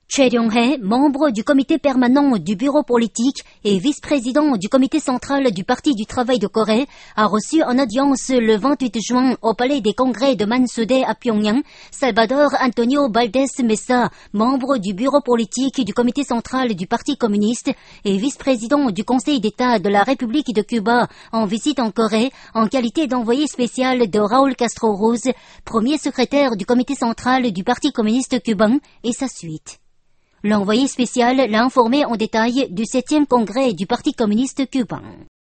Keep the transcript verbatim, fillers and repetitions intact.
Choi Ryong-hae, membre du comité permanent du bureau politique et vice-président du comité central du Parti du travail de Corée, a reçu en audience le vingt-huit juin au palais des congrès de Mansudae à Pyongyang, Salvador Antonio Valdés Mesa, membre du bureau politique du comité central du Parti communiste et vice-président du Conseil d'État de la République de Cuba, en visite en Corée, en qualité d'envoyé spécial de Raúl Castro Ruz, premier secrétaire du comité central du Parti communiste cubain, et sa suite. L'envoyé spécial l'a informé en détail du septième congrès du Parti communiste cubain.